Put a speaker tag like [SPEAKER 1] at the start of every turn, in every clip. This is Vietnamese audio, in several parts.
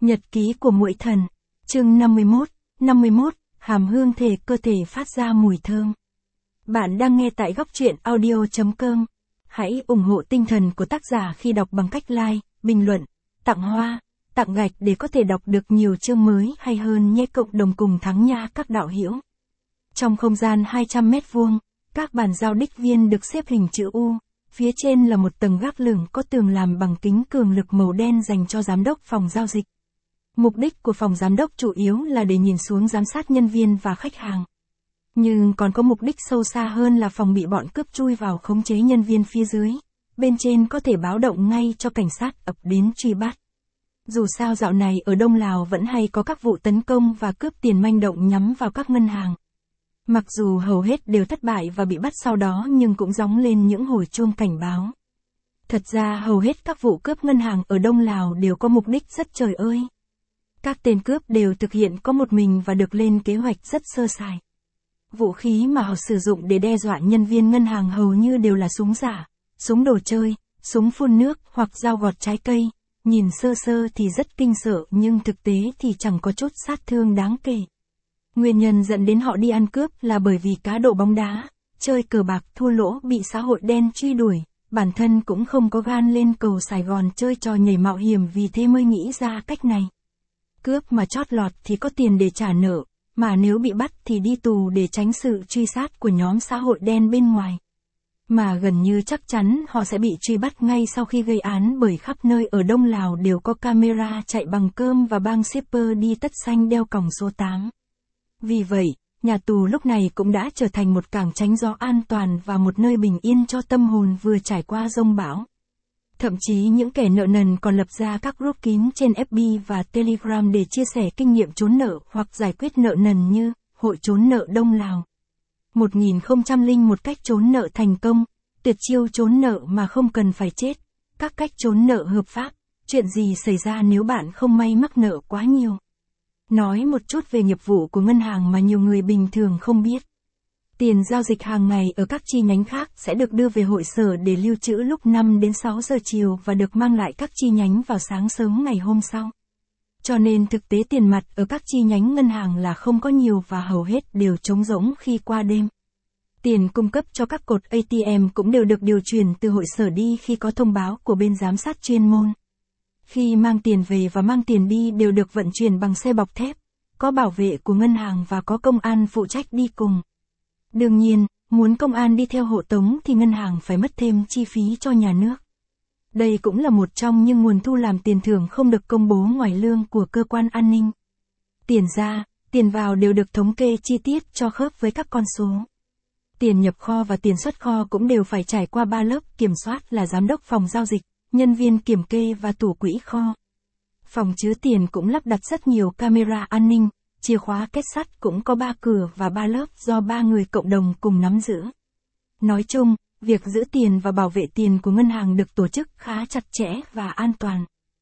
[SPEAKER 1] Nhật ký của muội thần. Chương 51, hàm hương thể cơ thể phát ra mùi thơm. Bạn đang nghe tại góc truyện audio.com. Hãy ủng hộ tinh thần của tác giả khi đọc bằng cách like, bình luận, tặng hoa, tặng gạch để có thể đọc được nhiều chương mới hay hơn nhé. Cộng đồng cùng thắng nha các đạo hữu. Trong không gian 200 mét vuông, các bàn giao đích viên được xếp hình chữ U. Phía trên là một tầng gác lửng có tường làm bằng kính cường lực màu đen dành cho giám đốc phòng giao dịch. Mục đích của phòng giám đốc chủ yếu là để nhìn xuống giám sát nhân viên và khách hàng. Nhưng còn có mục đích sâu xa hơn là phòng bị bọn cướp chui vào khống chế nhân viên phía dưới. Bên trên có thể báo động ngay cho cảnh sát ập đến truy bắt. Dù sao dạo này ở Đông Lào vẫn hay có các vụ tấn công và cướp tiền manh động nhắm vào các ngân hàng. Mặc dù hầu hết đều thất bại và bị bắt sau đó nhưng cũng gióng lên những hồi chuông cảnh báo. Thật ra hầu hết các vụ cướp ngân hàng ở Đông Lào đều có mục đích rất trời ơi. Các tên cướp đều thực hiện có một mình và được lên kế hoạch rất sơ sài. Vũ khí mà họ sử dụng để đe dọa nhân viên ngân hàng hầu như đều là súng giả, súng đồ chơi, súng phun nước hoặc dao gọt trái cây. Nhìn sơ sơ thì rất kinh sợ nhưng thực tế thì chẳng có chút sát thương đáng kể. Nguyên nhân dẫn đến họ đi ăn cướp là bởi vì cá độ bóng đá, chơi cờ bạc thua lỗ bị xã hội đen truy đuổi, bản thân cũng không có gan lên cầu Sài Gòn chơi trò nhảy mạo hiểm vì thế mới nghĩ ra cách này. Cướp mà chót lọt thì có tiền để trả nợ, mà nếu bị bắt thì đi tù để tránh sự truy sát của nhóm xã hội đen bên ngoài. Mà gần như chắc chắn họ sẽ bị truy bắt ngay sau khi gây án bởi khắp nơi ở Đông Lào đều có camera chạy bằng cơm và bang shipper đi tất xanh đeo còng số 8. Vì vậy, nhà tù lúc này cũng đã trở thành một cảng tránh gió an toàn và một nơi bình yên cho tâm hồn vừa trải qua dông bão. Thậm chí những kẻ nợ nần còn lập ra các group kín trên FB và Telegram để chia sẻ kinh nghiệm trốn nợ hoặc giải quyết nợ nần như Hội trốn nợ Đông Lào. 1001 cách trốn nợ thành công, tuyệt chiêu trốn nợ mà không cần phải chết, các cách trốn nợ hợp pháp, chuyện gì xảy ra nếu bạn không may mắc nợ quá nhiều. Nói một chút về nghiệp vụ của ngân hàng mà nhiều người bình thường không biết. Tiền giao dịch hàng ngày ở các chi nhánh khác sẽ được đưa về hội sở để lưu trữ lúc 5 đến 6 giờ chiều và được mang lại các chi nhánh vào sáng sớm ngày hôm sau. Cho nên thực tế tiền mặt ở các chi nhánh ngân hàng là không có nhiều và hầu hết đều trống rỗng khi qua đêm. Tiền cung cấp cho các cột ATM cũng đều được điều chuyển từ hội sở đi khi có thông báo của bên giám sát chuyên môn. Khi mang tiền về và mang tiền đi đều được vận chuyển bằng xe bọc thép, có bảo vệ của ngân hàng và có công an phụ trách đi cùng. Đương nhiên, muốn công an đi theo hộ tống thì ngân hàng phải mất thêm chi phí cho nhà nước. Đây cũng là một trong những nguồn thu làm tiền thưởng không được công bố ngoài lương của cơ quan an ninh. Tiền ra, tiền vào đều được thống kê chi tiết cho khớp với các con số. Tiền nhập kho và tiền xuất kho cũng đều phải trải qua 3 lớp kiểm soát là giám đốc phòng giao dịch, nhân viên kiểm kê và thủ quỹ kho. Phòng chứa tiền cũng lắp đặt rất nhiều camera an ninh, chìa khóa kết sắt cũng có 3 cửa và 3 lớp do 3 người cộng đồng cùng nắm giữ. Nói chung, việc giữ tiền và bảo vệ tiền của ngân hàng được tổ chức khá chặt chẽ và an toàn.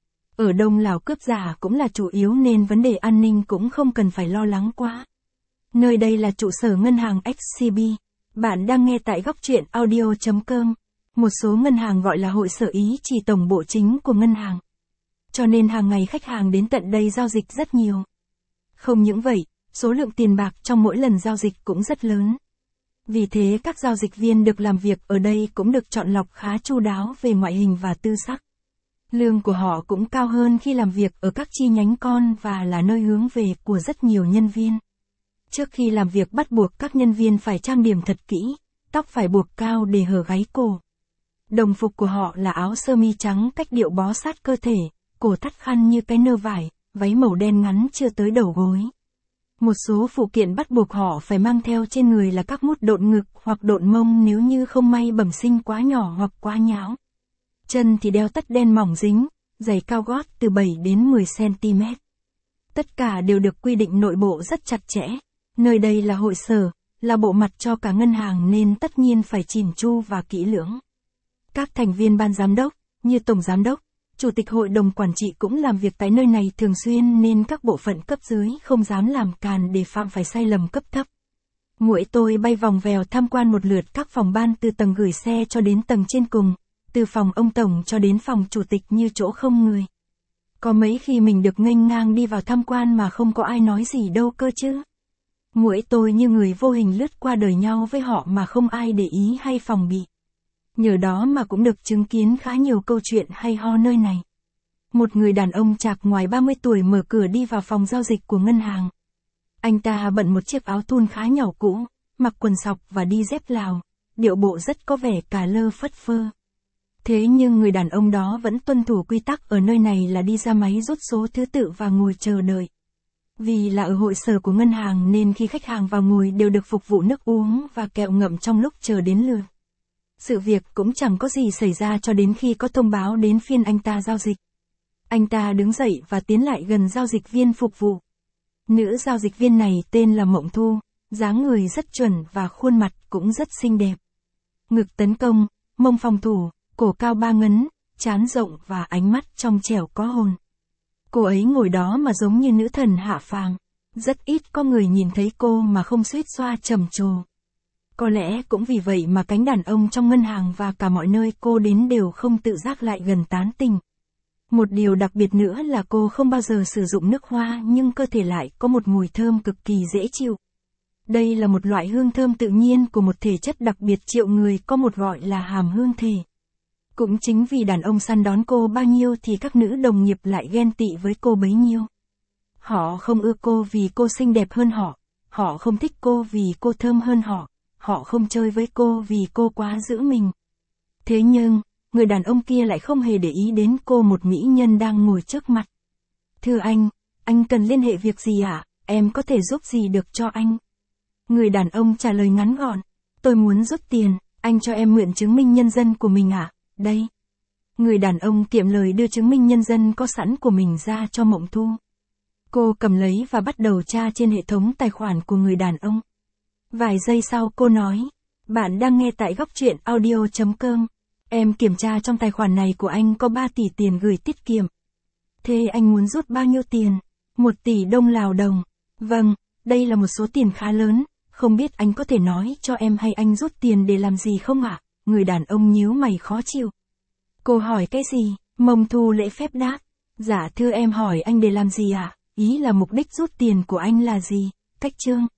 [SPEAKER 1] Ở Đông Lào cướp giả cũng là chủ yếu nên vấn đề an ninh cũng không cần phải lo lắng quá. Nơi đây là trụ sở ngân hàng XCB. Bạn đang nghe tại góc truyện audio.com. Một số ngân hàng gọi là hội sở ý chỉ tổng bộ chính của ngân hàng. Cho nên hàng ngày khách hàng đến tận đây giao dịch rất nhiều. Không những vậy, số lượng tiền bạc trong mỗi lần giao dịch cũng rất lớn. Vì thế các giao dịch viên được làm việc ở đây cũng được chọn lọc khá chu đáo về ngoại hình và tư sắc. Lương của họ cũng cao hơn khi làm việc ở các chi nhánh con và là nơi hướng về của rất nhiều nhân viên. Trước khi làm việc bắt buộc các nhân viên phải trang điểm thật kỹ, tóc phải buộc cao để hở gáy cổ. Đồng phục của họ là áo sơ mi trắng cách điệu bó sát cơ thể, cổ thắt khăn như cái nơ vải, váy màu đen ngắn chưa tới đầu gối. Một số phụ kiện bắt buộc họ phải mang theo trên người là các mút độn ngực hoặc độn mông nếu như không may bẩm sinh quá nhỏ hoặc quá nhão. Chân thì đeo tất đen mỏng dính, giày cao gót từ 7 đến 10 cm. Tất cả đều được quy định nội bộ rất chặt chẽ. Nơi đây là hội sở, là bộ mặt cho cả ngân hàng nên tất nhiên phải chỉn chu và kỹ lưỡng. Các thành viên ban giám đốc, như tổng giám đốc, chủ tịch hội đồng quản trị cũng làm việc tại nơi này thường xuyên nên các bộ phận cấp dưới không dám làm càn để phạm phải sai lầm cấp thấp. Muội tôi bay vòng vèo tham quan một lượt các phòng ban từ tầng gửi xe cho đến tầng trên cùng, từ phòng ông tổng cho đến phòng chủ tịch như chỗ không người. Có mấy khi mình được nghênh ngang đi vào tham quan mà không có ai nói gì đâu cơ chứ. Muội tôi như người vô hình lướt qua đời nhau với họ mà không ai để ý hay phòng bị. Nhờ đó mà cũng được chứng kiến khá nhiều câu chuyện hay ho nơi này. Một người đàn ông chạc ngoài 30 tuổi mở cửa đi vào phòng giao dịch của ngân hàng. Anh ta bận một chiếc áo thun khá nhỏ cũ, mặc quần sọc và đi dép Lào, điệu bộ rất có vẻ cà lơ phất phơ. Thế nhưng người đàn ông đó vẫn tuân thủ quy tắc ở nơi này là đi ra máy rút số thứ tự và ngồi chờ đợi. Vì là ở hội sở của ngân hàng nên khi khách hàng vào ngồi đều được phục vụ nước uống và kẹo ngậm trong lúc chờ đến lượt. Sự việc cũng chẳng có gì xảy ra cho đến khi có thông báo đến phiên anh ta giao dịch. Anh ta đứng dậy và tiến lại gần giao dịch viên phục vụ. Nữ giao dịch viên này tên là Mộng Thu, dáng người rất chuẩn và khuôn mặt cũng rất xinh đẹp. Ngực tấn công, mông phòng thủ, cổ cao 3 ngấn, trán rộng và ánh mắt trong trẻo có hồn. Cô ấy ngồi đó mà giống như nữ thần hạ phàm. Rất ít có người nhìn thấy cô mà không suýt xoa trầm trồ. Có lẽ cũng vì vậy mà cánh đàn ông trong ngân hàng và cả mọi nơi cô đến đều không tự giác lại gần tán tỉnh. Một điều đặc biệt nữa là cô không bao giờ sử dụng nước hoa nhưng cơ thể lại có một mùi thơm cực kỳ dễ chịu. Đây là một loại hương thơm tự nhiên của một thể chất đặc biệt triệu người có một gọi là hàm hương thể. Cũng chính vì đàn ông săn đón cô bao nhiêu thì các nữ đồng nghiệp lại ghen tị với cô bấy nhiêu. Họ không ưa cô vì cô xinh đẹp hơn họ, họ không thích cô vì cô thơm hơn họ, họ không chơi với cô vì cô quá giữ mình. Thế nhưng, người đàn ông kia lại không hề để ý đến cô một mỹ nhân đang ngồi trước mặt. Thưa anh cần liên hệ việc gì ạ? Em có thể giúp gì được cho anh? Người đàn ông trả lời ngắn gọn, tôi muốn rút tiền, anh cho em mượn chứng minh nhân dân của mình ạ, đây. Người đàn ông kiệm lời đưa chứng minh nhân dân có sẵn của mình ra cho Mộng Thu. Cô cầm lấy và bắt đầu tra trên hệ thống tài khoản của người đàn ông. Vài giây sau cô nói, bạn đang nghe tại góc truyện audio.com. Em kiểm tra trong tài khoản này của anh có 3 tỷ tiền gửi tiết kiệm. Thế anh muốn rút bao nhiêu tiền? 1 tỷ Đông Lào đồng. Vâng, đây là một số tiền khá lớn, không biết anh có thể nói cho em hay anh rút tiền để làm gì không ạ? Người đàn ông nhíu mày khó chịu. Cô hỏi cái gì? Mộng Thu lễ phép đáp. Dạ thưa em hỏi anh để làm gì ạ? Ý là mục đích rút tiền của anh là gì? Cách chương.